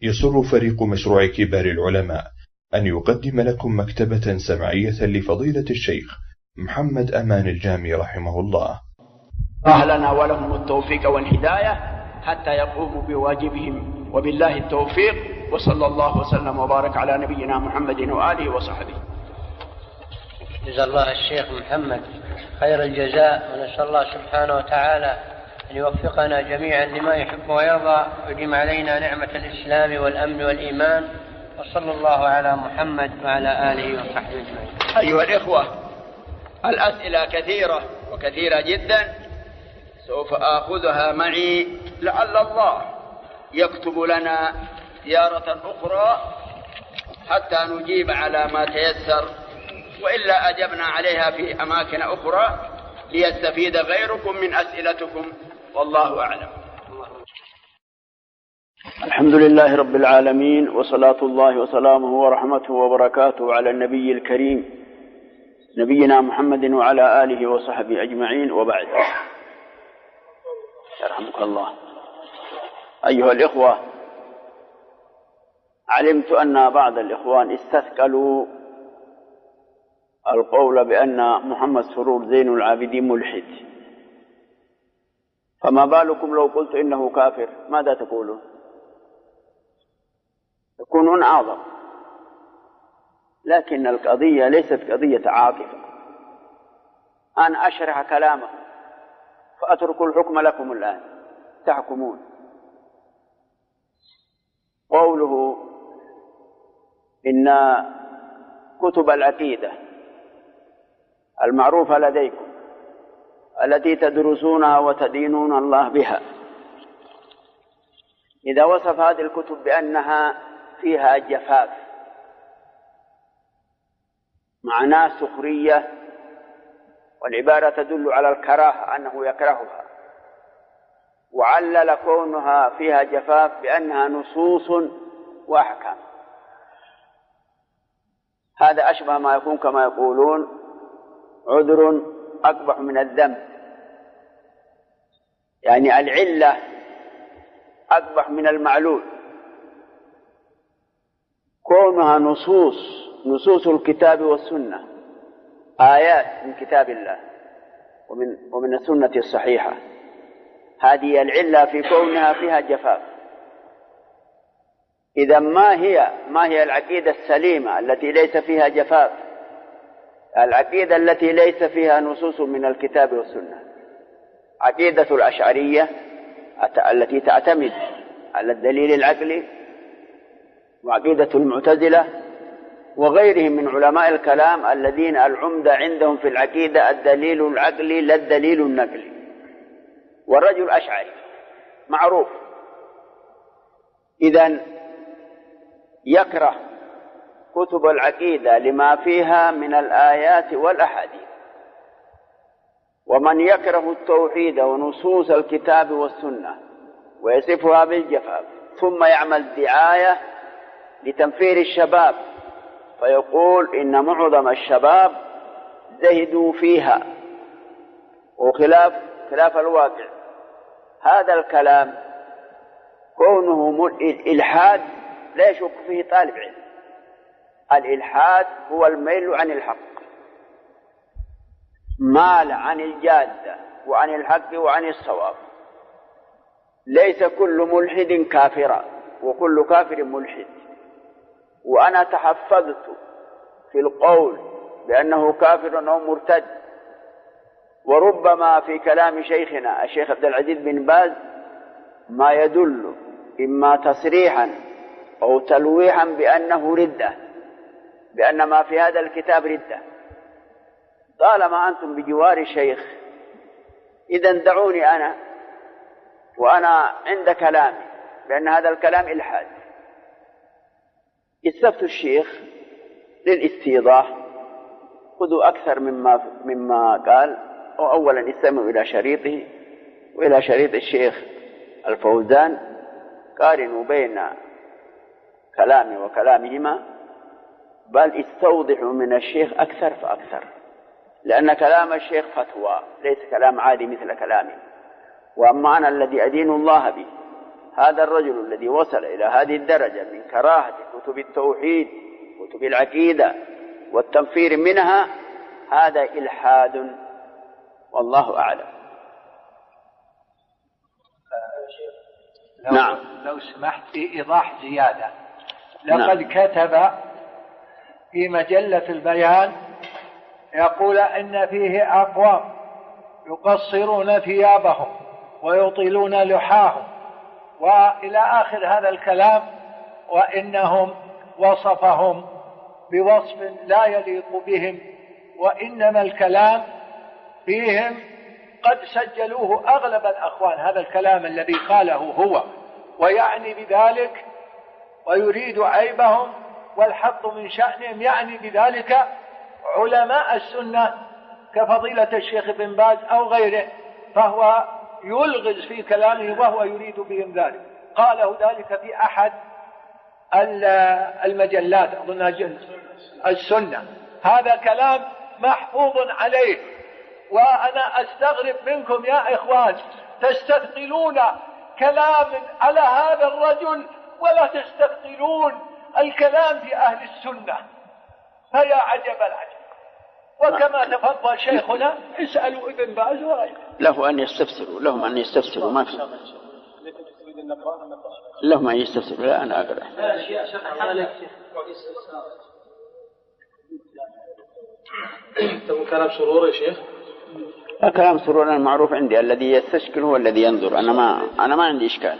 يسر فريق مشروع كبار العلماء أن يقدم لكم مكتبة سمعية لفضيلة الشيخ محمد أمان الجامي رحمه الله. لنا ولهم التوفيق والهداية حتى يقوموا بواجبهم، وبالله التوفيق، وصلى الله وسلم وبارك على نبينا محمد وآله وصحبه. جزا الله الشيخ محمد خير الجزاء، ونسأل الله سبحانه وتعالى أن يوفقنا جميعا لما يحب ويرضى، ويديم علينا نعمة الإسلام والأمن والإيمان، وصلى الله على محمد وعلى آله وصحبه أجمعين. أيها الإخوة، الأسئلة كثيرة وكثيرة جدا، سوف آخذها معي لعل الله يكتب لنا زيارة أخرى حتى نجيب على ما تيسر، وإلا أجبنا عليها في أماكن أخرى ليستفيد غيركم من أسئلتكم، والله أعلم. الحمد لله رب العالمين، وصلاة الله وسلامه ورحمته وبركاته على النبي الكريم نبينا محمد وعلى آله وصحبه أجمعين، وبعد. يرحمك الله. أيها الإخوة، علمت أن بعض الإخوان استثقلوا القول بأن محمد سرور زين العابدين ملحد، فما بالكم لو قلت إنه كافر؟ ماذا تقولون؟ يكونون أعظم. لكن القضية ليست قضية عاطفة، أنا أشرح كلامه فأترك الحكم لكم الآن تحكمون. قوله إن كتب العقيدة المعروفة لديكم التي تدرسونها وتدينون الله بها، إذا وصف هذه الكتب بأنها فيها جفاف معناه سخرية، والعبارة تدل على الكراهة أنه يكرهها، وعلل كونها فيها جفاف بأنها نصوص وأحكام، هذا أشبه ما يكون كما يقولون عذر أقبح من الذنب، يعني العلة أقبح من المعلول. كونها نصوص الكتاب والسنة، آيات من كتاب الله ومن السنة الصحيحة، هذه العلة في كونها فيها جفاف. إذا ما هي العقيدة السليمة التي ليس فيها جفاف؟ العقيدة التي ليس فيها نصوص من الكتاب والسنة، عقيدة الأشعرية التي تعتمد على الدليل العقلي، وعقيدة المعتزلة وغيرهم من علماء الكلام الذين العمدة عندهم في العقيدة الدليل العقلي لا الدليل النقلي. والرجل أشعري معروف، إذن يكره كتب العقيدة لما فيها من الآيات والأحاديث. ومن يكره التوحيد ونصوص الكتاب والسنة ويصفها بالجفاف، ثم يعمل دعاية لتنفير الشباب فيقول إن معظم الشباب زهدوا فيها وخلاف الواقع، هذا الكلام كونه الإلحاد لا يشك فيه طالب علم. الإلحاد هو الميل عن الحق، مال عن الجادة وعن الحق وعن الصواب. ليس كل ملحد كافرا وكل كافر ملحد، وأنا تحفظت في القول بأنه كافر أو مرتد، وربما في كلام شيخنا الشيخ عبد العزيز بن باز ما يدل إما تصريحا أو تلويحا بأنه ردة، بأن ما في هذا الكتاب ردة. طالما أنتم بجوار الشيخ إذن دعوني أنا وأنا عند كلامي بأن هذا الكلام إلحاد. استفتوا الشيخ للاستيضاح، خذوا أكثر مما قال، وأولا استمعوا إلى شريطه وإلى شريط الشيخ الفوزان، قارنوا بين كلامي وكلامهما، بل استوضحوا من الشيخ أكثر فأكثر، لأن كلام الشيخ فتوى ليس كلام عادي مثل كلامي. وأما أنا الذي أدين الله به هذا الرجل الذي وصل إلى هذه الدرجة من كراهة كتب التوحيد كتب العقيدة والتنفير منها، هذا إلحاد، والله أعلم. نعم. لو سمحت في إيضاح زيادة، لقد كتب في مجلة البيان يقول إن فيه أقوام يقصرون ثيابهم ويطيلون لحاهم وإلى آخر هذا الكلام، وإنهم وصفهم بوصف لا يليق بهم، وإنما الكلام فيهم قد سجلوه أغلب الأخوان، هذا الكلام الذي قاله هو، ويعني بذلك ويريد عيبهم والحط من شأنهم، يعني بذلك علماء السنة كفضيلة الشيخ بن باز أو غيره، فهو يلغز في كلامه وهو يريد بهم ذلك. قاله ذلك في أحد المجلات أظنها السنة، هذا كلام محفوظ عليه. وأنا أستغرب منكم يا إخوان تستثقلون كلام على هذا الرجل ولا تستثقلون الكلام في أهل السنة، فيا عجب العجب. وكما تفضل شيخنا اسألوا ابن باز وغيره. لهم أن يستفسروا ما في، لهم أن يستفسروا. لا أنا أقرأ. كلام سرور يا شيخ. كلام سرور المعروف عندي، الذي يستشكل هو الذي ينظر، أنا ما عندي إشكال.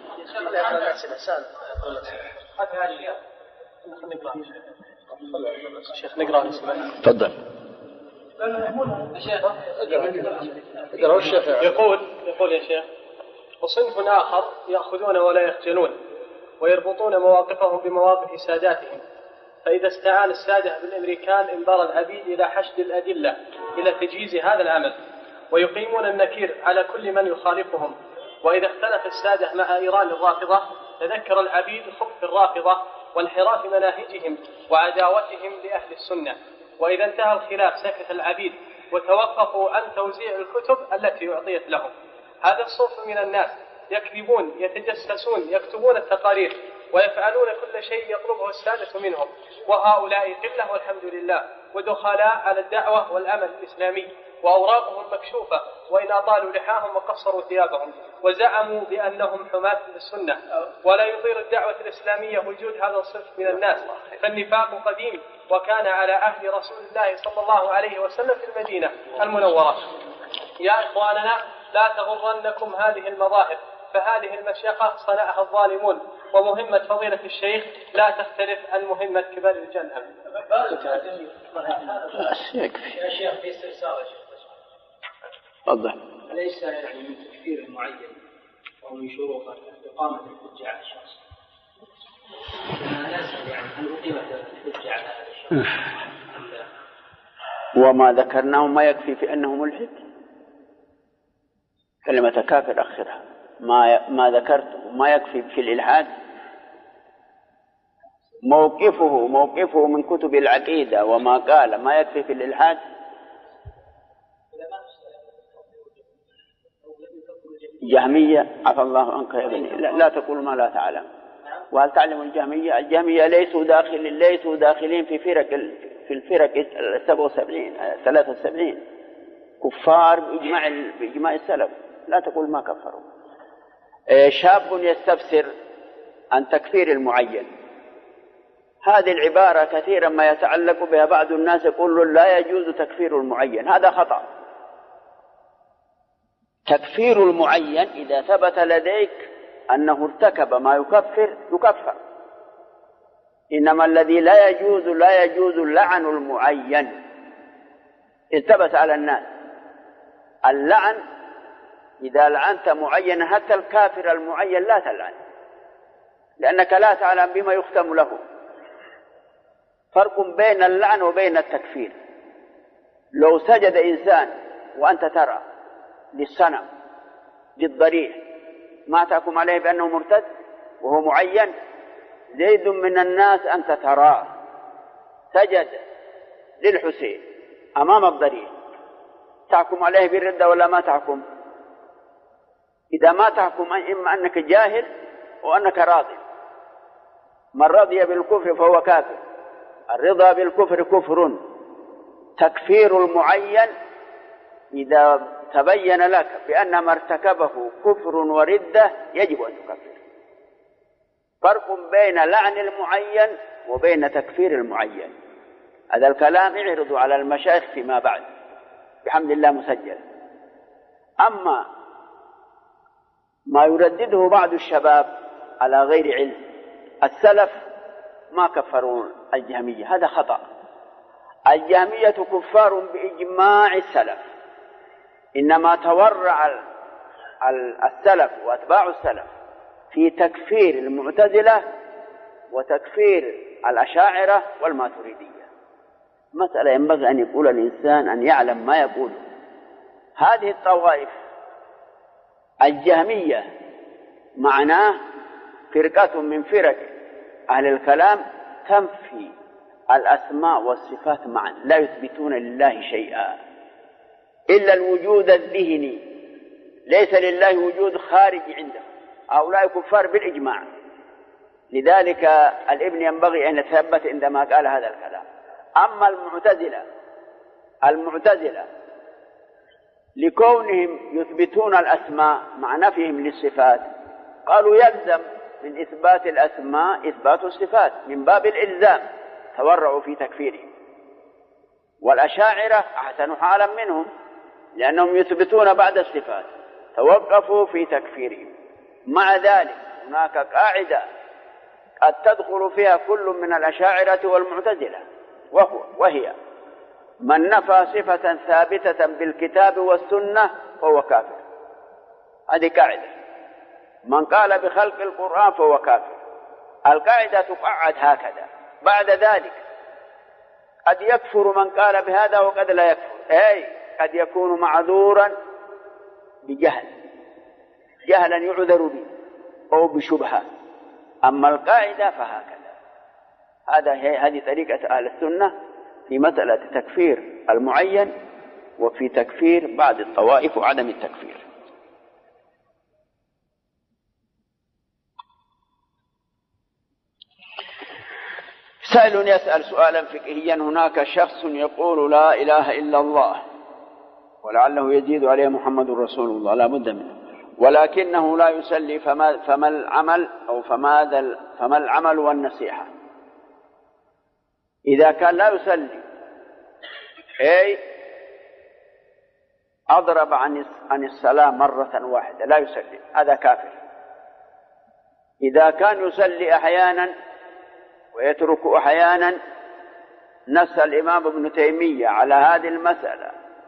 شيخ نقرأ. تفضل. يقول يا شيخ: وصنف آخر يأخذون ولا يخجلون ويربطون مواقفهم بمواقف ساداتهم، فإذا استعان السادة بالأمريكان انبر العبيد إلى حشد الأدلة إلى تجهيز هذا العمل، ويقيمون النكير على كل من يخالفهم. وإذا اختلف السادة مع إيران الرافضة تذكر العبيد خبث الرافضة وانحراف مناهجهم وعداوتهم لأهل السنة. وإذا انتهى الخلاف سكت العبيد وتوقفوا عن توزيع الكتب التي أعطيت لهم. هذا الصنف من الناس يكذبون، يتجسسون، يكتبون التقارير ويفعلون كل شيء يطلبه السادة منهم، وهؤلاء قلة والحمد لله، ودخلاء على الدعوة والعمل الإسلامي، وأوراقهم مكشوفة وإن أطالوا لحاهم وقصروا ثيابهم، وزعموا بأنهم حماة للسنة. ولا يضير الدعوة الإسلامية وجود هذا الصنف من الناس، فالنفاق قديم وكان على عهد رسول الله صلى الله عليه وسلم في المدينة المنورة. يا إخواننا لا تغرنكم هذه المظاهر، فهذه المشيخة صنعها الظالمون، ومهمة فضيلة الشيخ لا تختلف عن مهمة كبار الرجال. يا شيخ في استفسار يا شيخ. تفضل. أليس يعني من تكفير المعين أو من شروط إقامة الحجة على الشخص؟ أنا أسأل يعني هل أقيمت الحجة على هذا الشخص؟ وما ذكرناه ما يكفي في أنه ملحد. كلمة كافر أخرها، ما ذكرته ما يكفي في الإلحاد. موقفه من كتب العقيدة وما قال ما يكفي في الإلحاد. جهمية عفى الله عنك يا ابني، لا تقول ما لا تعلم. وهل تعلم الجهمية ليسوا داخلين في الفرق 73 كفار بإجماع السلف. لا تقول ما كفروا. شاب يستفسر عن تكفير المعين، هذه العبارة كثيرا ما يتعلق بها بعض الناس، يقول لا يجوز تكفير المعين. هذا خطأ. تكفير المعين إذا ثبت لديك أنه ارتكب ما يكفر، إنما الذي لا يجوز لعن المعين. التبس على الناس اللعن، إذا لعنت معينا حتى الكافر المعين لا تلعن، لأنك لا تعلم بما يختم له. فرق بين اللعن وبين التكفير. لو سجد إنسان وأنت ترى للصنم للضريح، ما تحكم عليه بأنه مرتد وهو معين؟ زيد من الناس أنت تراه سجد للحسين أمام الضريح، تحكم عليه بالردة ولا ما تحكم؟ إذا ما تحكم إما أنك جاهل وأنك راض. من رضي بالكفر فهو كافر. الرضا بالكفر كفر. تكفير المعين إذا تبين لك بأن ما ارتكبه كفر وردة يجب أن تكفر. فرق بين لعن المعين وبين تكفير المعين. هذا الكلام يعرض على المشايخ فيما بعد بحمد الله مسجل. أما ما يردده بعض الشباب على غير علم، السلف ما كفرون الجهمية، هذا خطأ. الجهمية كفار بإجماع السلف، إنما تورع السلف وأتباع السلف في تكفير المعتزلة وتكفير الأشاعرة والماتريدية. مسألة ينبغي أن يقول الإنسان أن يعلم ما يقوله. هذه الطوائف الجهمية معناه فرقة من فرق أهل الكلام تنفي الأسماء والصفات معا، لا يثبتون لله شيئا إلا الوجود الذهني، ليس لله وجود خارجي عندهم. هؤلاء كفار بالإجماع. لذلك الابن ينبغي أن يتثبت عندما قال هذا الكلام. أما المعتزلة لكونهم يثبتون الأسماء مع نفيهم للصفات، قالوا يلزم من إثبات الأسماء إثبات الصفات من باب الإلزام، تورعوا في تكفيرهم. والأشاعرة أحسن حالا منهم لأنهم يثبتون بعد الصفات، توقفوا في تكفيرهم. مع ذلك هناك قاعدة قد تدخل فيها كل من الأشاعرة والمعتزلة، وهي من نفى صفة ثابتة بالكتاب والسنة فهو كافر. هذه قاعدة. من قال بخلق القرآن فهو كافر. القاعدة تقعد هكذا. بعد ذلك قد يكفر من قال بهذا وقد لا يكفر، أي قد يكون معذورا بجهل، جهلا يعذر به أو بشبهة. أما القاعدة فهكذا. هذه طريقة أهل السنة في مسألة تكفير المعين وفي تكفير بعض الطوائف وعدم التكفير. سائل يسأل سؤالا فقهيا: هناك شخص يقول لا إله إلا الله ولعله يزيد عليه محمد رسول الله، لا بد منه، ولكنه لا يصلي، فما العمل والنصيحة؟ إذا كان لا يصلي أي أضرب عن الصلاة مرة واحدة لا يصلي، هذا كافر. إذا كان يصلي أحيانا ويترك أحيانا، نص الإمام ابن تيمية على هذه المسألة: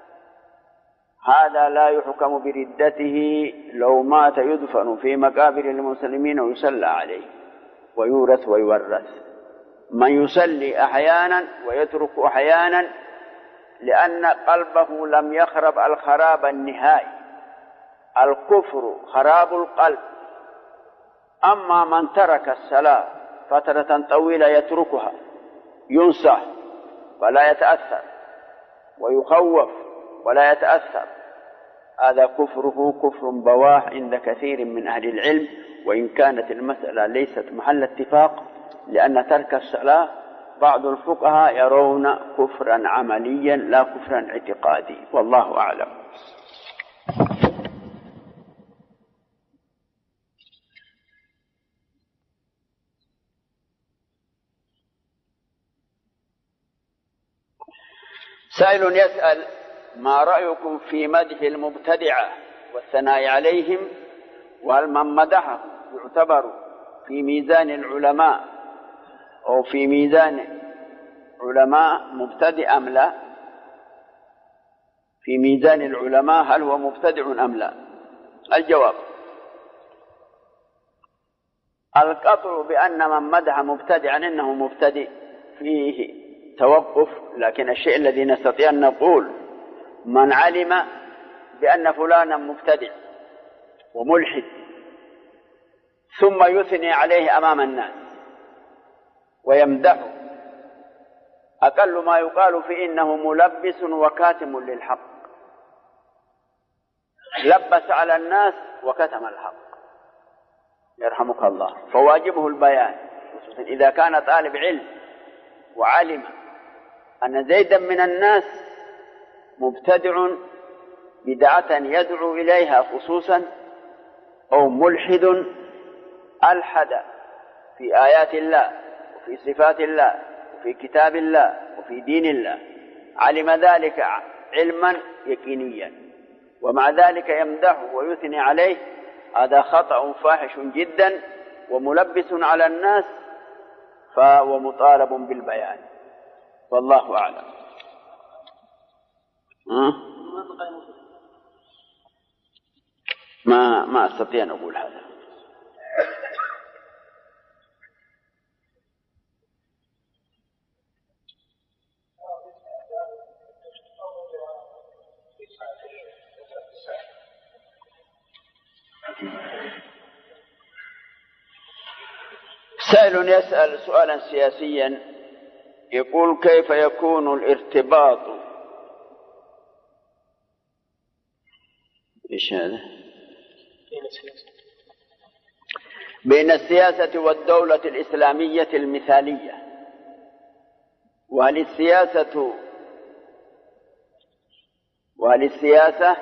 هذا لا يحكم بردته، لو مات يدفن في مقابر المسلمين ويصلى عليه ويورث ويورث. من يصلي أحيانا ويترك أحيانا لأن قلبه لم يخرب الخراب النهائي، الكفر خراب القلب. أما من ترك الصلاة فترة طويلة يتركها، ينصح ولا يتأثر، ويخوف ولا يتأثر، هذا كفره كفر بواح عند كثير من أهل العلم، وإن كانت المسألة ليست محل اتفاق، لأن ترك الصلاة بعض الفقهاء يرون كفرا عمليا لا كفرا اعتقادي، والله أعلم. سائل يسأل: ما رأيكم في مدح المبتدعة والثناء عليهم؟ وهل من مدحه يعتبر في ميزان العلماء أو في ميزان علماء مبتدع أم لا؟ في ميزان العلماء هل هو مبتدع أم لا؟ الجواب: القطع بأن من مدح مبتدعا إنه مبتدئ فيه توقف، لكن الشيء الذي نستطيع أن نقول: من علم بأن فلانا مبتدع وملحد ثم يثني عليه أمام الناس ويمدحه، أقل ما يقال فيه إنه ملبس وكاتم للحق، لبس على الناس وكتم الحق. يرحمك الله. فواجبه البيان، إذا كان طالب علم وعلم أن زيدا من الناس مبتدع بدعة يدعو إليها خصوصا، أو ملحد ألحد في آيات الله وفي صفات الله وفي كتاب الله وفي دين الله، علم ذلك علما يقينيا ومع ذلك يمدحه ويثني عليه، هذا خطأ فاحش جدا وملبس على الناس، فهو مطالب بالبيان، والله أعلم. ما أستطيع أن أقول هذا. سائل يسأل سؤالا سياسيا يقول: كيف يكون الارتباط إيش هذا؟ بين السياسة والدولة الإسلامية المثالية؟ وهل السياسة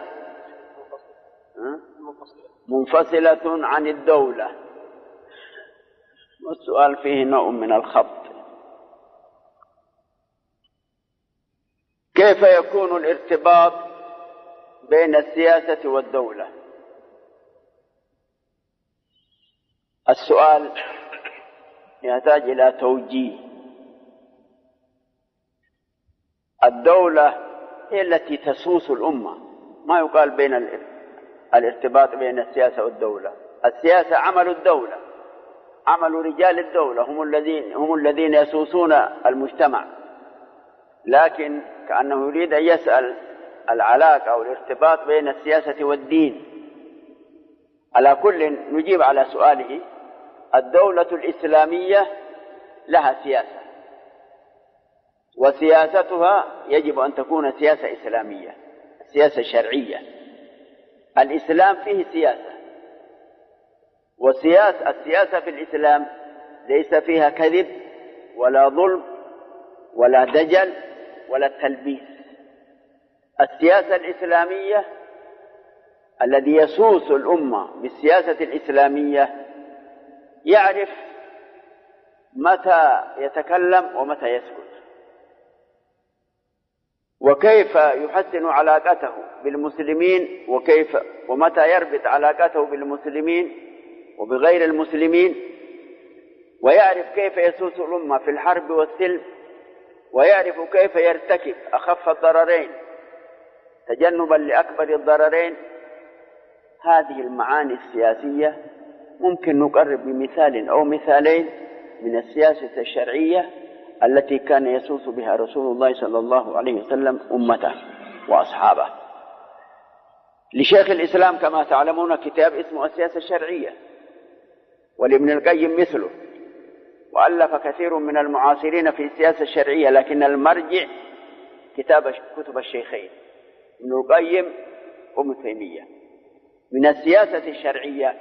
منفصلة عن الدولة؟ والسؤال فيه نوع من الخبط. كيف يكون الارتباط بين السياسة والدولة؟ السؤال يحتاج إلى توجيه. الدولة هي التي تسوس الأمة، ما يقال بين الارتباط بين السياسة والدولة. السياسة عمل الدولة، عمل رجال الدولة، هم الذين يسوسون المجتمع، لكن كأنه يريد أن يسأل العلاقة أو الارتباط بين السياسة والدين. على كل نجيب على سؤاله. الدولة الإسلامية لها سياسة، وسياستها يجب أن تكون سياسة إسلامية، سياسة شرعية. الإسلام فيه سياسة، السياسة في الإسلام ليس فيها كذب ولا ظلم ولا دجل ولا تلبيس. السياسة الإسلامية الذي يسوس الأمة بالسياسة الإسلامية يعرف متى يتكلم ومتى يسكت، وكيف يحسن علاقته بالمسلمين، ومتى يربط علاقته بالمسلمين وبغير المسلمين، ويعرف كيف يسوس الأمة في الحرب والسلم، ويعرف كيف يرتكب أخف الضررين تجنبا لأكبر الضررين. هذه المعاني السياسية ممكن نقرب بمثال أو مثالين من السياسة الشرعية التي كان يسوس بها رسول الله صلى الله عليه وسلم أمته وأصحابه. لشيخ الإسلام كما تعلمون كتاب اسمه السياسة الشرعية، ولابن القيم مثله، وألف كثير من المعاصرين في السياسة الشرعية، لكن المرجع كتب الشيخين ابن القيم وابن تيمية. من السياسة الشرعية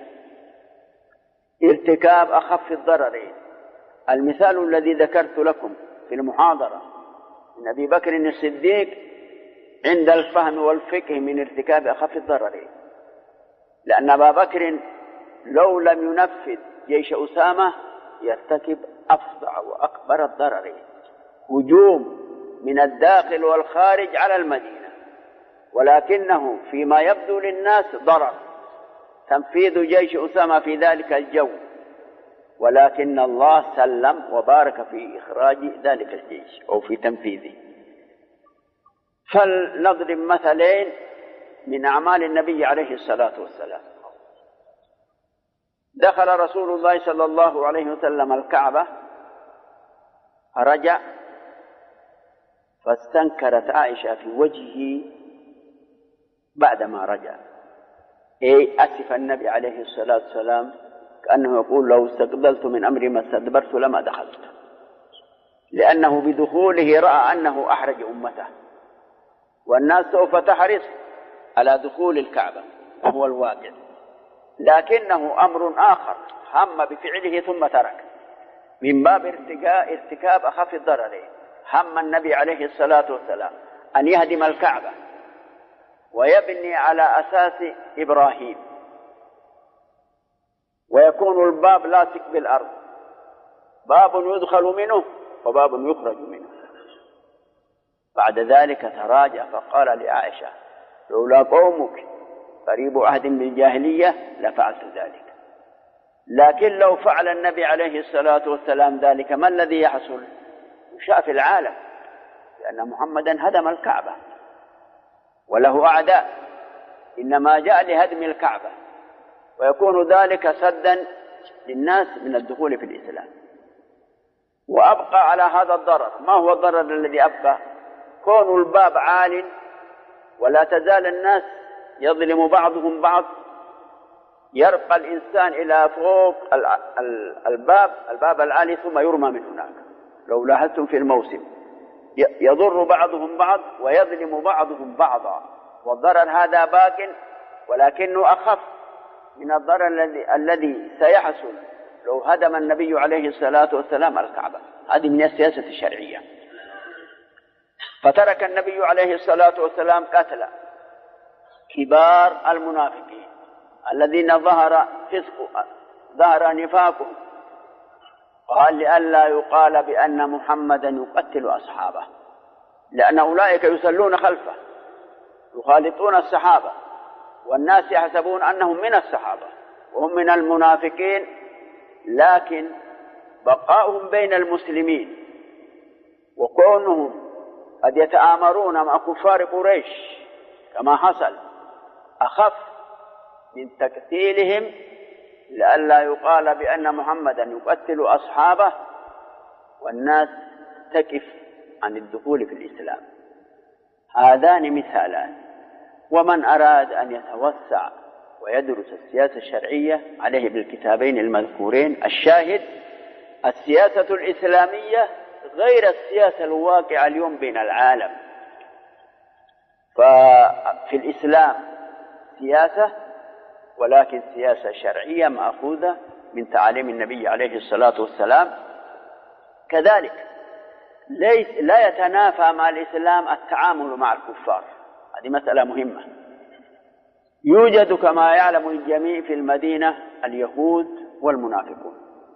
ارتكاب أخف الضررين. المثال الذي ذكرت لكم في المحاضرة من أبي بكر الصديق عند الفهم والفقه من ارتكاب أخف الضررين، لأن أبا بكر لو لم ينفذ جيش أسامة يرتكب أفظع وأكبر الضررين، هجوم من الداخل والخارج على المدينة، ولكنه فيما يبدو للناس ضرر تنفيذ جيش أسامة في ذلك الجو، ولكن الله سلم وبارك في إخراج ذلك الجيش أو في تنفيذه. فلنضرب مثلين من أعمال النبي عليه الصلاة والسلام. دخل رسول الله صلى الله عليه وسلم الكعبة، رجع فاستنكرت عائشة في وجهه بعدما رجع، أسف النبي عليه الصلاة والسلام، كأنه يقول: لو استقبلت من أمري ما استدبرت لما دخلت، لأنه بدخوله رأى أنه أحرج أمته، والناس سوف تحرص على دخول الكعبة وهو الواقع. لكنه أمر آخر هم بفعله ثم ترك من باب ارتكاب أخف الضررين. هم النبي عليه الصلاة والسلام أن يهدم الكعبة ويبني على أساس إبراهيم ويكون الباب لاصق بالأرض، باب يدخل منه وباب يخرج منه. بعد ذلك تراجع فقال لعائشة: لولا قومك قريب عهد بالجاهلية لفعلت ذلك. لكن لو فعل النبي عليه الصلاة والسلام ذلك ما الذي يحصل؟ يشاء في العالم، لأن محمدا هدم الكعبة وله أعداء، إنما جاء لهدم الكعبة، ويكون ذلك سدا للناس من الدخول في الإسلام. وأبقى على هذا الضرر. ما هو الضرر الذي أبقى؟ كون الباب عال ولا تزال الناس يظلم بعضهم بعض، يرقى الإنسان إلى فوق الباب العالي ثم يرمى من هناك. لو لاحظتم في الموسم يضر بعضهم بعض ويظلم بعضهم بعضا، والضرر هذا باق ولكنه أخف من الضرر الذي سيحصل لو هدم النبي عليه الصلاة والسلام الكعبة. هذه من السياسة الشرعية. فترك النبي عليه الصلاة والسلام قتل كبار المنافقين الذين ظهر نفاقهم، قال لئلا يقال بأن محمدا يقتل أصحابه، لأن أولئك يصلون خلفه يخالطون الصحابة والناس يحسبون أنهم من الصحابة وهم من المنافقين، لكن بقاؤهم بين المسلمين وكونهم قد يتآمرون مع كفار قريش كما حصل أخف من تقتيلهم لئلا يقال بأن محمدا يقتل أصحابه والناس تكف عن الدخول في الإسلام. هذان مثالان. ومن أراد أن يتوسع ويدرس السياسة الشرعية عليه بالكتابين المذكورين. الشاهد: السياسة الإسلامية غير السياسة الواقعة اليوم بين العالم. ففي الإسلام سياسة، ولكن سياسة شرعية مأخوذة من تعاليم النبي عليه الصلاة والسلام. كذلك لا يتنافى مع الإسلام التعامل مع الكفار. هذه مسألة مهمة. يوجد كما يعلم الجميع في المدينة اليهود والمنافقون،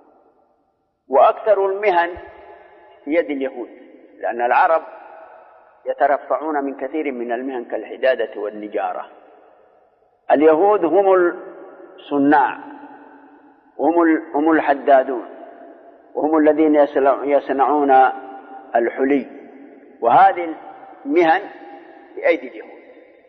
وأكثر المهن في يد اليهود، لأن العرب يترفعون من كثير من المهن كالحدادة والنجارة. اليهود هم الصناع، هم الحدادون، وهم الذين يصنعون الحلي، وهذه المهن بأيدي اليهود.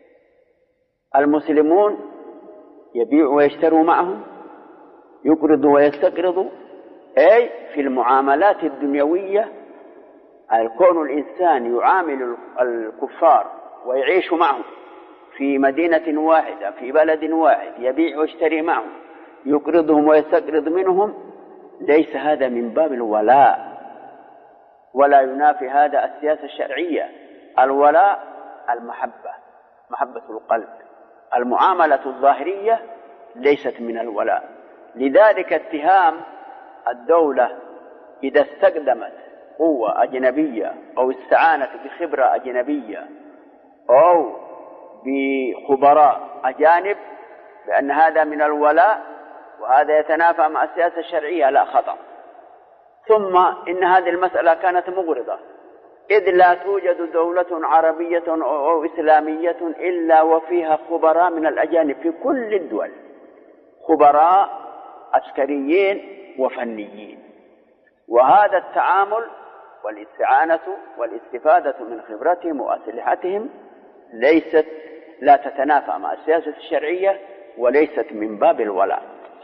المسلمون يبيعوا ويشتروا معهم، يقرضوا ويستقرضوا، أي في المعاملات الدنيوية. كون الإنسان يعامل الكفار ويعيش معهم في مدينة واحدة في بلد واحد، يبيع ويشتري معهم، يقرضهم ويستقرض منهم، ليس هذا من باب الولاء، ولا ينافي هذا السياسة الشرعية. الولاء المحبة، محبة القلب. المعاملة الظاهرية ليست من الولاء. لذلك اتهام الدولة إذا استخدمت قوة أجنبية أو استعانت بخبرة أجنبية أو بخبراء أجانب بأن هذا من الولاء وهذا يتنافى مع السياسة الشرعية، لا، خطأ. ثم إن هذه المسألة كانت مغرضة، إذ لا توجد دولة عربية أو إسلامية إلا وفيها خبراء من الأجانب في كل الدول، خبراء عسكريين وفنيين. وهذا التعامل والاستعانة والاستفادة من خبرتهم وأسلحتهم لا تتنافى مع السياسة الشرعية وليست من باب الولاء.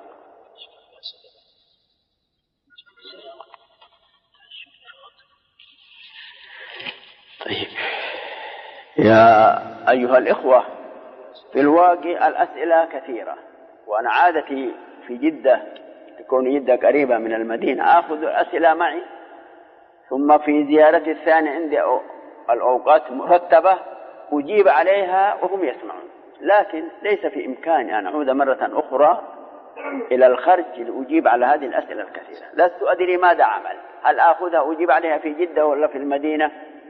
طيب يا أيها الإخوة، في الواقع الأسئلة كثيرة، وأنا عادتي في جدة، تكون جدة قريبة من المدينة، آخذ الأسئلة معي، ثم في زيارتي الثانية عندي الأوقات مرتبة أجيب عليها وهم يسمعون. لكن ليس في إمكاني أن أعود مرة أخرى إلى الخرج لأجيب على هذه الأسئلة الكثيرة. لست أدري ماذا عمل، هل آخذها أجيب عليها في جدة ولا في المدينة؟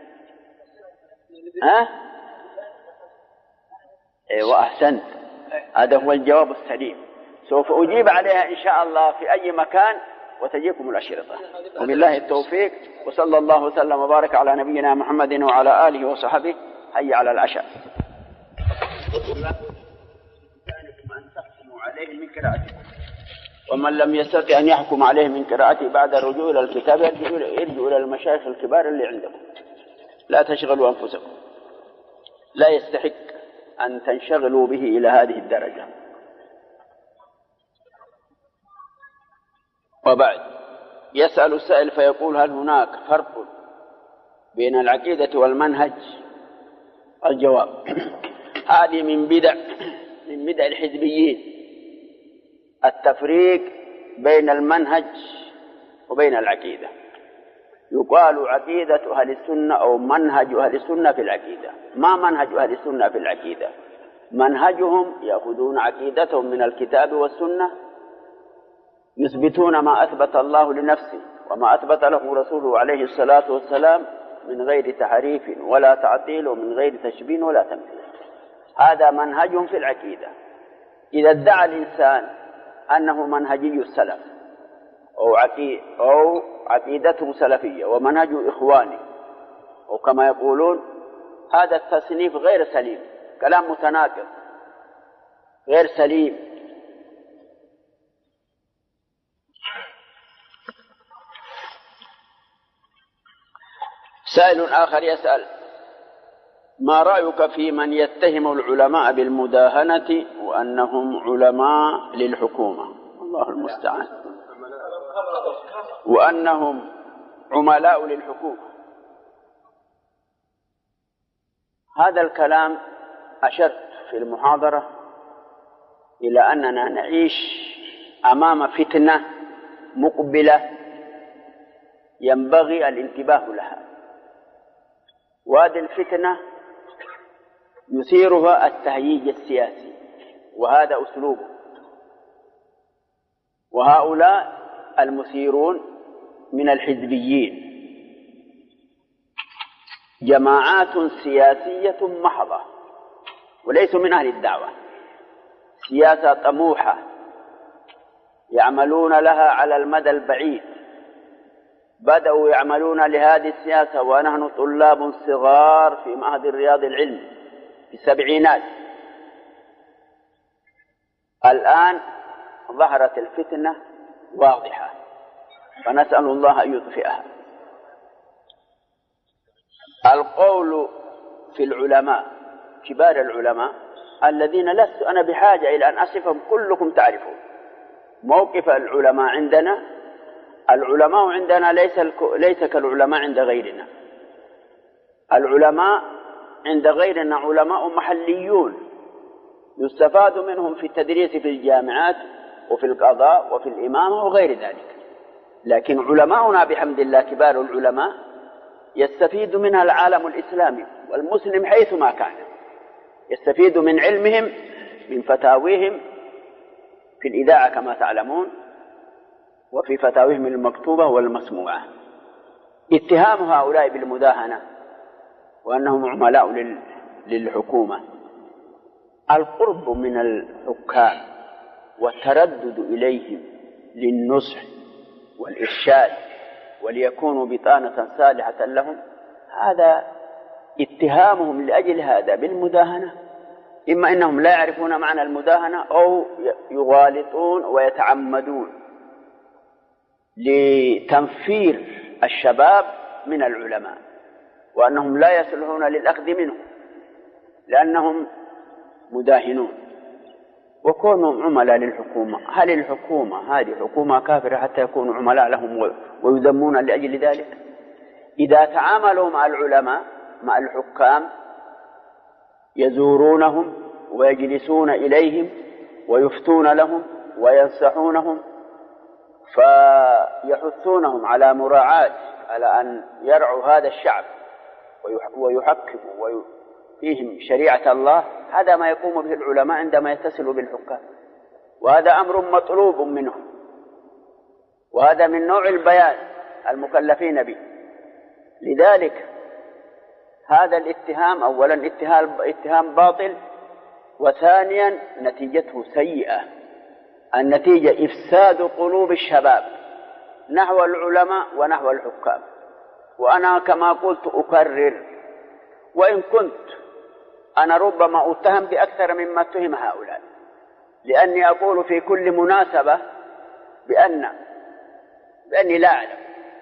وأحسنت، هذا هو الجواب السليم. سوف أجيب عليها إن شاء الله في أي مكان وتجيكم الأشرطة. وبالله التوفيق، وصلى الله وسلم وبارك على نبينا محمد وعلى آله وصحبه. حي على العشاء. عليه من قراءته، ومن لم يستطع أن يحكم عليه من قراءته بعد الرجوع إلى الكتاب يرجع إلى المشايخ الكبار اللي عندكم. لا تشغلوا أنفسكم، لا يستحق أن تنشغلوا به إلى هذه الدرجة. وبعد، يسأل السائل فيقول: هل هناك فرق بين العقيدة والمنهج؟ الجواب: هذه من بدع الحزبيين، التفريق بين المنهج وبين العقيدة. يقال عقيدة أهل السنة أو منهج أهل السنة في العقيدة. ما منهج أهل السنة في العقيدة؟ منهجهم يأخذون عقيدتهم من الكتاب والسنة، يثبتون ما أثبت الله لنفسه وما أثبت له رسوله عليه الصلاة والسلام من غير تحريف ولا تعطيل ومن غير تشبيه ولا تمثيل. هذا منهجهم في العقيدة. إذا ادعى الإنسان أنه منهجي السلف أو عقيدته سلفية ومنهجه إخواني، وكما يقولون، هذا التصنيف غير سليم، كلام متناقض غير سليم. سائل آخر يسأل: ما رأيك في من يتهم العلماء بالمداهنة وأنهم علماء للحكومة؟ الله المستعان. وأنهم عملاء للحكومة. هذا الكلام أشرت في المحاضرة إلى أننا نعيش أمام فتنة مقبلة ينبغي الانتباه لها، وهذه الفتنة يثيرها التهييج السياسي، وهذا أسلوبه. وهؤلاء المثيرون من الحزبيين جماعات سياسية محضة، وليسوا من أهل الدعوة، سياسة طموحة يعملون لها على المدى البعيد. بدأوا يعملون لهذه السياسة ونحن طلاب صغار في معهد الرياض العلمي في السبعينات. الآن ظهرت الفتنة واضحة، فنسأل الله أن يطفئها. القول في العلماء، كبار العلماء الذين لست أنا بحاجة إلى أن أصفهم، كلكم تعرفون موقف العلماء عندنا. العلماء عندنا ليس كالعلماء عند غيرنا. العلماء عند غيرنا علماء محليون يستفاد منهم في التدريس في الجامعات وفي القضاء وفي الإمامة وغير ذلك. لكن علماؤنا بحمد الله كبار العلماء يستفيد منها العالم الإسلامي والمسلم حيثما كان، يستفيد من علمهم، من فتاويهم في الإذاعة كما تعلمون، وفي فتاويهم المكتوبة والمسموعة. اتهام هؤلاء بالمداهنة وأنهم عملاء للحكومة، القرب من الحكام والتردد إليهم للنصح والإرشاد وليكونوا بطانة صالحة لهم، هذا اتهامهم لأجل هذا بالمداهنة. إما إنهم لا يعرفون معنى المداهنة أو يغالطون ويتعمدون لتنفير الشباب من العلماء، وأنهم لا يصلحون للأخذ منهم لأنهم مداهنون. وكونوا عملاء للحكومة، هل الحكومة هذه حكومة كافرة حتى يكونوا عملاء لهم ويذمون لأجل ذلك؟ إذا تعاملوا مع العلماء مع الحكام يزورونهم ويجلسون إليهم ويفتون لهم وينصحونهم، فيحثونهم على مراعاة على أن يرعوا هذا الشعب ويحكموا فيهم شريعة الله. هذا ما يقوم به العلماء عندما يتصلوا بالحكام. وهذا أمر مطلوب منهم، وهذا من نوع البيان المكلفين به. لذلك هذا الاتهام أولا اتهام باطل، وثانيا نتيجته سيئة. النتيجة إفساد قلوب الشباب نحو العلماء ونحو الحكام. وأنا كما قلت أكرر، وإن كنت أنا ربما أتهم بأكثر مما اتهم هؤلاء، لأني أقول في كل مناسبة بأني لا أعلم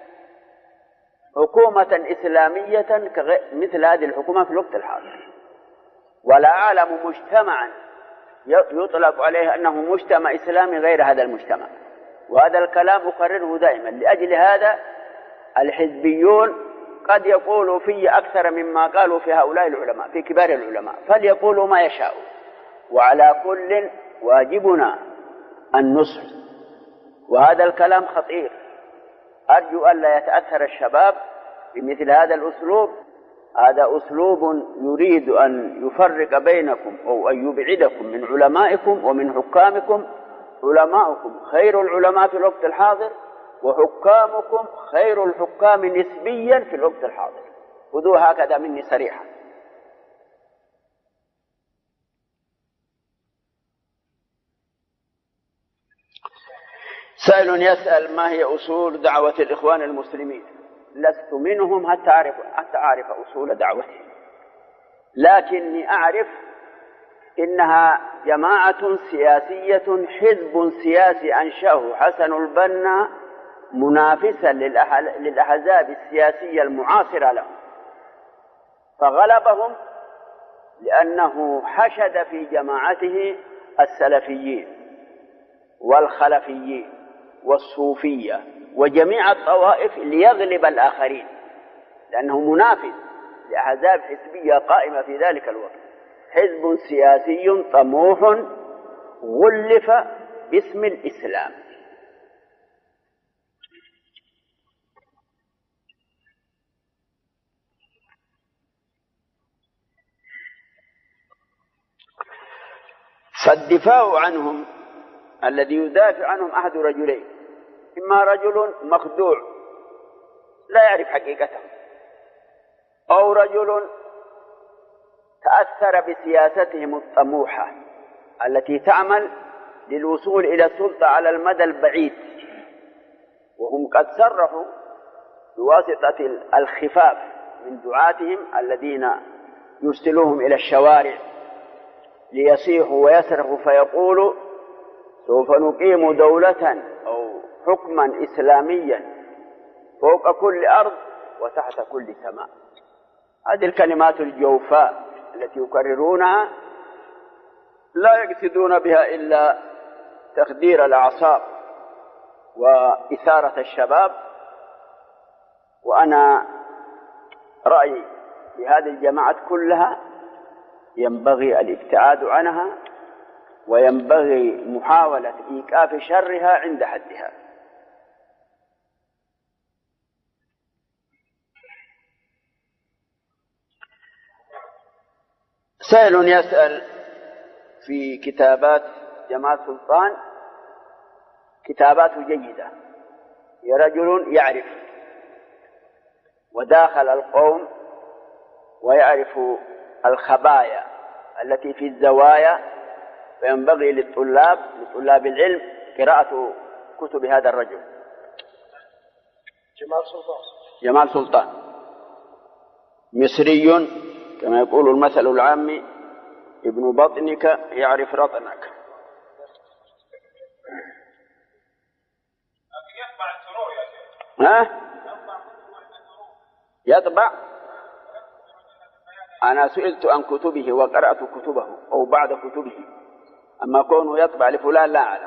حكومة إسلامية مثل هذه الحكومة في الوقت الحاضر، ولا أعلم مجتمعا يطلق عليه أنه مجتمع إسلامي غير هذا المجتمع. وهذا الكلام أكرره دائما. لأجل هذا الحزبيون قد يقولوا في أكثر مما قالوا في هؤلاء العلماء، في كبار العلماء، فليقولوا ما يشاءوا، وعلى كل واجبنا النصح. وهذا الكلام خطير، أرجو ألا يتأثر الشباب بمثل هذا الأسلوب. هذا أسلوب يريد أن يفرق بينكم أو أن يبعدكم من علمائكم ومن حكامكم. علماؤكم خير العلماء في الوقت الحاضر، وحكامكم خير الحكام نسبيا في الوقت الحاضر. خذوا هكذا مني صريحا. سائل يسأل: ما هي أصول دعوة الإخوان المسلمين؟ لست منهم حتى أعرف أصول دعوتهم، لكني أعرف إنها جماعة سياسية، حزب سياسي أنشأه حسن البنا منافسا للأحزاب السياسية المعاصرة له، فغلبهم لأنه حشد في جماعته السلفيين والخلفيين والصوفية وجميع الطوائف ليغلب الآخرين، لأنه منافس لأحزاب حزبية قائمة في ذلك الوقت. حزب سياسي طموح غلف باسم الإسلام. فالدفاع عنهم الذي يدافع عنهم أحد رجلين: إما رجل مخدوع لا يعرف حقيقتهم، أو رجل تأثر بسياستهم الطموحة التي تعمل للوصول إلى السلطة على المدى البعيد، وهم قد صرحوا بواسطة الخفاف من دعاتهم الذين يرسلوهم إلى الشوارع ليصيحوا ويصرخوا فيقولوا: سوف نقيم دولة أو حكما إسلاميا فوق كل أرض وتحت كل سماء. هذه الكلمات الجوفاء التي يكررونها لا يقصدون بها إلا تخدير الأعصاب وإثارة الشباب. وأنا رأيي بهذه الجماعات كلها ينبغي الابتعاد عنها، وينبغي محاولة إيقاف شرها عند حدها. سائل يسأل في كتابات جمال سلطان: كتاباته جيدة، رجل يعرف وداخل القوم ويعرف الخبايا التي في الزوايا، فينبغي لطلاب العلم قراءة كتب هذا الرجل. جمال سلطان مصري كما يقول المثل العامي: ابن بطنك يعرف رطنك. ها؟ يطبع؟ أنا سئلت عن كتبه وقرأت كتبه أو بعض كتبه، أما كونه يطبع لفلان لا أعلم.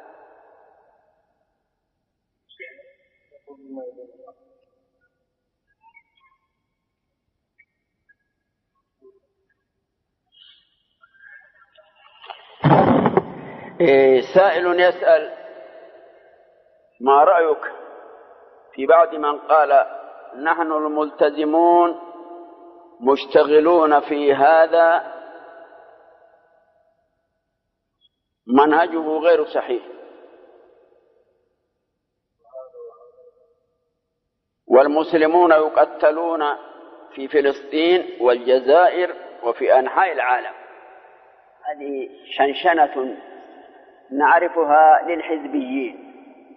سائل يسأل: ما رأيك في بعض من قال نحن الملتزمون مشتغلون في هذا منهجه غير صحيح. والمسلمون يقتلون في فلسطين والجزائر وفي أنحاء العالم. هذه شنشنة نعرفها للحزبيين.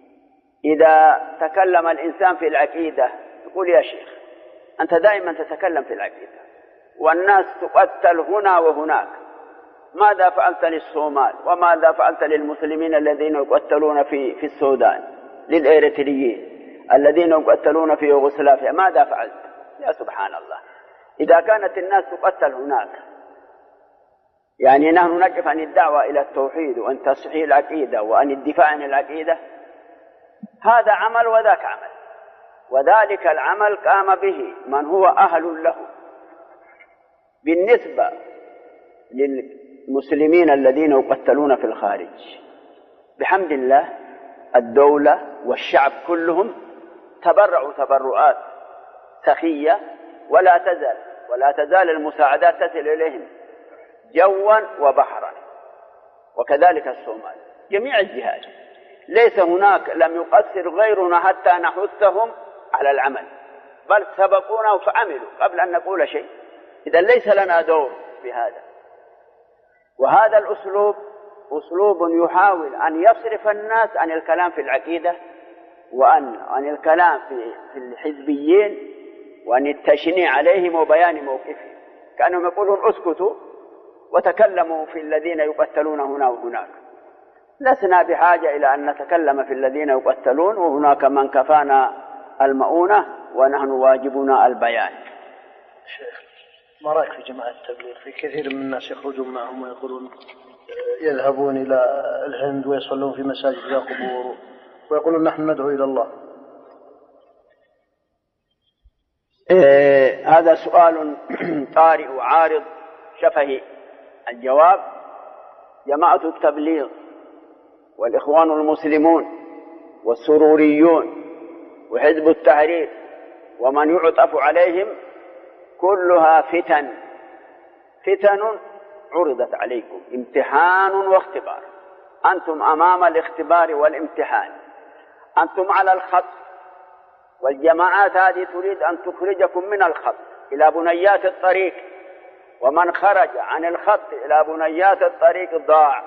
إذا تكلم الإنسان في العقيدة يقول يا شيخ أنت دائما تتكلم في العقيدة والناس تقتل هنا وهناك، ماذا فعلت للصومال وماذا فعلت للمسلمين الذين يقتلون في السودان، للإريتريين الذين يقتلون في يوغوسلافيا، ماذا فعلت؟ يا سبحان الله، إذا كانت الناس تقتل هناك يعني نحن نقف عن الدعوة إلى التوحيد وأن تصحيح العقيدة وأن الدفاع عن العقيدة، هذا عمل وذاك عمل، وذلك العمل قام به من هو أهل له. بالنسبة للمسلمين الذين يقتلون في الخارج بحمد الله الدولة والشعب كلهم تبرعوا تبرعات سخية، ولا تزال المساعدات تصل إليهم جوا وبحرا، وكذلك الصومال جميع الجهات. ليس هناك لم يقصر غيرنا حتى نحثهم على العمل، بل سبقونا فعملوا قبل أن نقول شيء. إذا ليس لنا دور في هذا. وهذا الأسلوب أسلوب يحاول أن يصرف الناس عن الكلام في العقيدة وعن الكلام في الحزبيين وأن التشنيع عليهم وبيان موقفهم، كأنهم يقولون اسكتوا وتكلموا في الذين يقتلون هنا وهناك. لسنا بحاجة إلى أن نتكلم في الذين يقتلون وهناك من كفانا المؤونة ونحن واجبنا البيان. شيخ، ما رأيك في جماعة التبليغ؟ في كثير من الناس يخرجون معهم ويقولون يذهبون إلى الهند ويصلون في مساجد ذا قبور ويقولون نحن ندعو إلى الله. هذا سؤال طارئ وعارض شفهي. الجواب: جماعة التبليغ والإخوان المسلمون والسروريون وحزب التحرير ومن يعطف عليهم كلها فتن عرضت عليكم، امتحان واختبار. أنتم أمام الاختبار والامتحان، أنتم على الخط، والجماعات هذه تريد أن تخرجكم من الخط إلى بنيات الطريق، ومن خرج عن الخط إلى بنيات الطريق ضاع،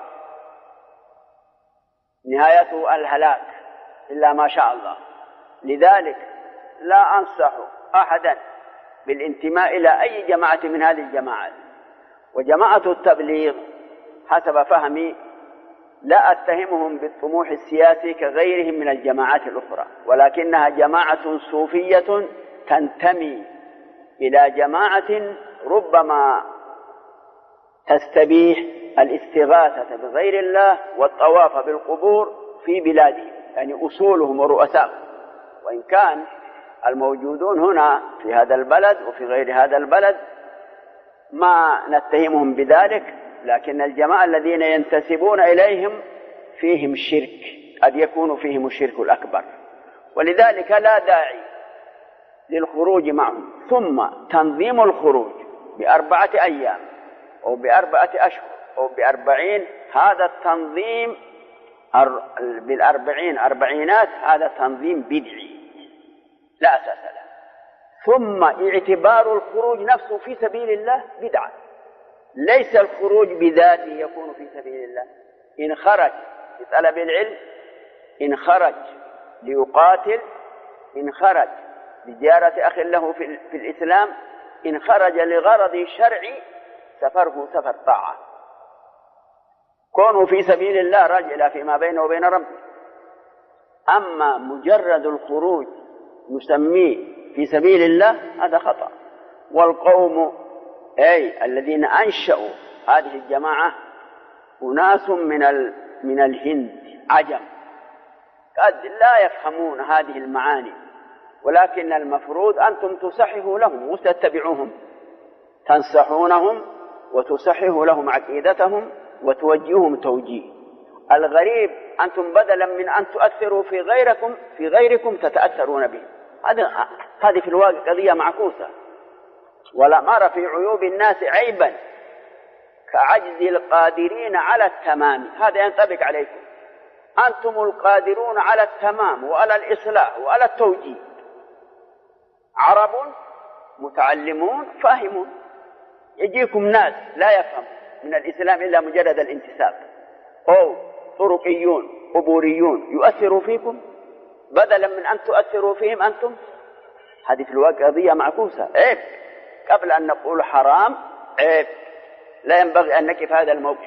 نهايته الهلاك إلا ما شاء الله. لذلك لا أنصح أحدا بالانتماء إلى أي جماعة من هذه الجماعات. وجماعة التبليغ حسب فهمي لا أتهمهم بالطموح السياسي كغيرهم من الجماعات الأخرى، ولكنها جماعة صوفية تنتمي إلى جماعة ربما تستبيح الاستغاثة بغير الله والطواف بالقبور في بلادهم، يعني أصولهم ورؤساءهم. وإن كان الموجودون هنا في هذا البلد وفي غير هذا البلد ما نتهمهم بذلك، لكن الجماعة الذين ينتسبون إليهم فيهم شرك، قد يكون فيهم الشرك الأكبر، ولذلك لا داعي للخروج معهم. ثم تنظيم الخروج ب4 أيام أو ب4 أشهر أو ب40، هذا التنظيم بالأربعينات هذا تنظيم بدعي لا أساس له. ثم اعتبار الخروج نفسه في سبيل الله بدعة. ليس الخروج بذاته يكون في سبيل الله. إن خرج لطلب العلم، إن خرج ليقاتل، إن خرج لزيارة أخ له في الإسلام، إن خرج لغرض شرعي، سفره سفر طاعة. كونوا في سبيل الله رجل فيما بينه وبين ربه. أما مجرد الخروج نسميه في سبيل الله هذا خطأ. والقوم الذين أنشأوا هذه الجماعة أناس من الهند عجم، قد لا يفهمون هذه المعاني، ولكن المفروض أنتم تصححوا لهم وتتبعوهم، تنصحونهم وتصححوا لهم عقيدتهم وتوجههم توجيه. الغريب أنتم بدلا من أن تؤثروا في غيركم تتأثرون به. هذه في الواقع قضية معكوسة. ولا أرى في عيوب الناس عيبا كعجز القادرين على التمام. هذا ينطبق عليكم، أنتم القادرون على التمام وعلى الإصلاح وعلى التوجيه، عرب متعلمون فاهمون. يجيكم ناس لا يفهم من الإسلام إلا مجرد الانتساب، أو طرقيون قبوريون يؤثروا فيكم بدلا من أن تؤثروا فيهم أنتم. هذه في الواقع قضية معكوسة، عيب. قبل أن نقول حرام عيب، لا ينبغي أن نقف هذا الموقف.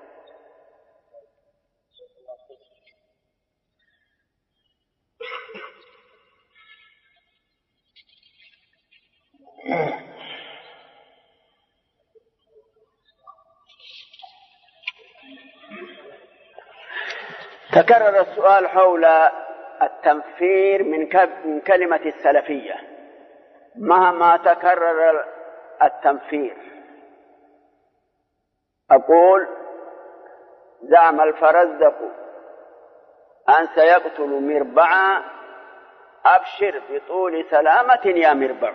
تكرر السؤال حول التنفير من كلمة السلفية. مهما تكرر التنفير أقول: زعم الفرزدق أن سيقتل مربعا، أبشر بطول سلامة يا مربع.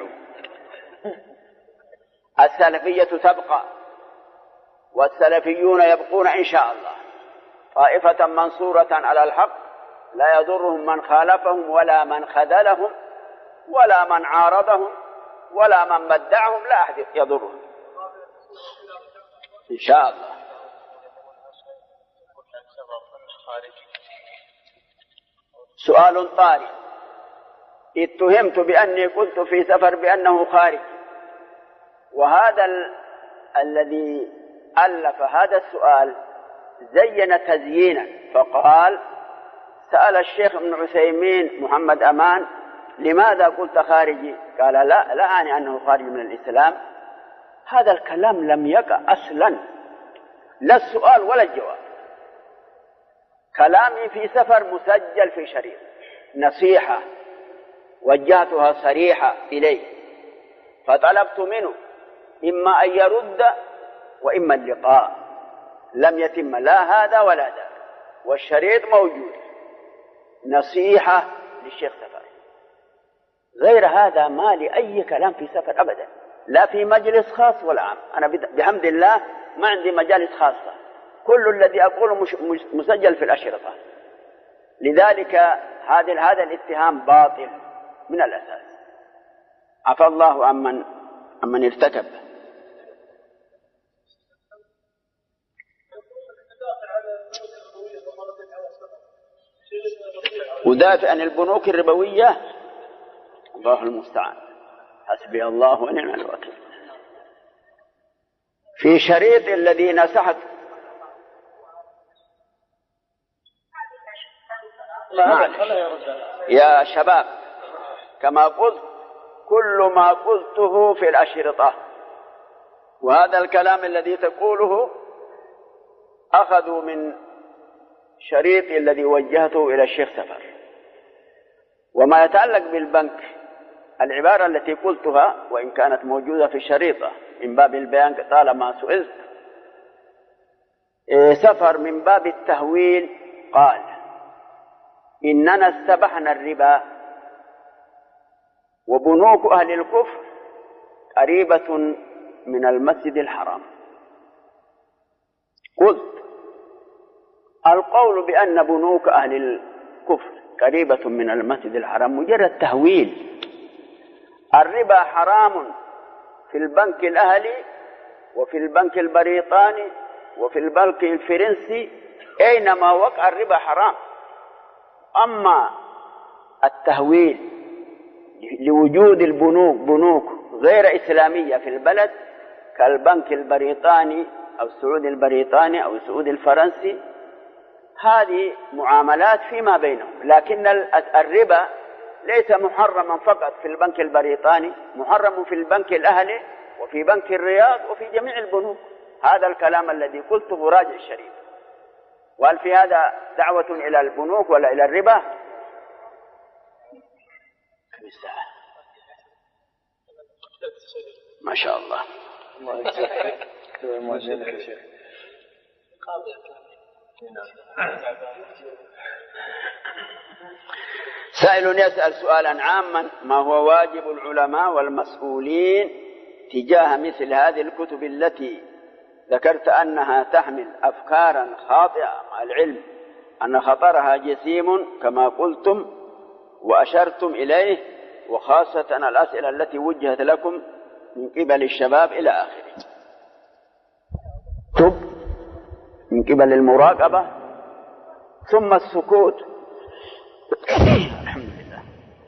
السلفية تبقى، والسلفيون يبقون إن شاء الله طائفة منصورة على الحق، لا يضرهم من خالفهم ولا من خذلهم ولا من عارضهم ولا من بدعهم، لا أحد يضرهم إن شاء الله. سؤال طارئ. اتهمت بأني قلت في سفر بأنه خارج، وهذا الذي ألف هذا السؤال زين تزيينا فقال: سأل الشيخ ابن عثيمين محمد أمان لماذا قلت خارجي؟ قال: لا أعني أنه خارج من الإسلام. هذا الكلام لم يقع أصلا، لا السؤال ولا الجواب. كلامي في سفر مسجل في شريط، نصيحة وجهتها صريحة إليه، فطلبت منه إما أن يرد وإما اللقاء، لم يتم لا هذا ولا ذاك، والشريط موجود، نصيحة للشيخ سفر. غير هذا ما لي أي كلام في سفر أبدا، لا في مجلس خاص ولا عام. أنا بحمد الله ما عندي مجالس خاصة، كل الذي أقوله مسجل في الأشرطة. لذلك هذا الاتهام باطل من الأساس، عفى الله عمن ارتكب. ودافع عن البنوك الربوية، الله المستعان، حسبي الله ونعم الوكيل. في شريط الذي نصحت يا شباب، كما قلت كل ما قلته في الأشرطة، وهذا الكلام الذي تقوله أخذوا من شريط الذي وجهته إلى الشيخ سفر. وما يتعلق بالبنك، العبارة التي قلتها وإن كانت موجودة في الشريطة من باب البيان طالما سئلت، سفر من باب التهويل قال: إننا استبحنا الربا وبنوك أهل الكفر قريبة من المسجد الحرام. قلت: القول بأن بنوك أهل الكفر قريبة من المسجد الحرام مجرد تهويل. الربا حرام في البنك الأهلي وفي البنك البريطاني وفي البنك الفرنسي، أينما وقع الربا حرام. أما التهويل لوجود بنوك غير إسلامية في البلد كالبنك البريطاني أو السعودي البريطاني أو السعودي الفرنسي، هذه معاملات فيما بينهم. لكن الربا ليس محرما فقط في البنك البريطاني، محرم في البنك الأهلي وفي بنك الرياض وفي جميع البنوك. هذا الكلام الذي قلته راجع الشريف. وهل في هذا دعوة إلى البنوك ولا إلى الربا؟ ما شاء الله. سائل يسأل سؤالا عاما: ما هو واجب العلماء والمسؤولين تجاه مثل هذه الكتب التي ذكرت أنها تحمل أفكارا خاطئة، مع العلم أن خطرها جسيم كما قلتم وأشرتم إليه، وخاصة الأسئلة التي وجهت لكم من قبل الشباب إلى آخره. من قبل المراقبة، ثم السكوت الحمد لله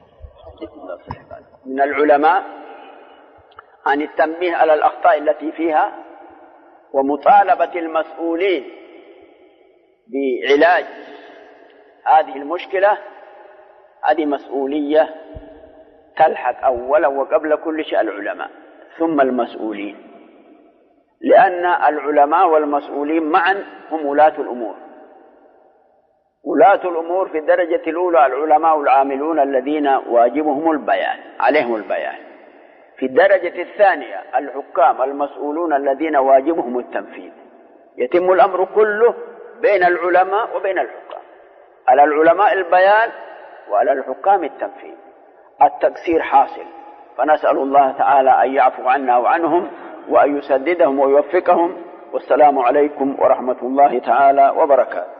من العلماء عن التنبيه على الأخطاء التي فيها، ومطالبة المسؤولين بعلاج هذه المشكلة. هذه مسؤولية تلحق أولا وقبل كل شيء العلماء ثم المسؤولين، لأن العلماء والمسؤولين معا هم ولاة الأمور. ولاة الأمور في الدرجة الأولى العلماء العاملون الذين واجبهم البيان، عليهم البيان. في الدرجة الثانية الحكام المسؤولون الذين واجبهم التنفيذ. يتم الأمر كله بين العلماء وبين الحكام، على العلماء البيان وعلى الحكام التنفيذ. التقصير حاصل، فنسأل الله تعالى أن يعفو عنا وعنهم وأن يسددهم ويوفقهم. والسلام عليكم ورحمة الله تعالى وبركاته.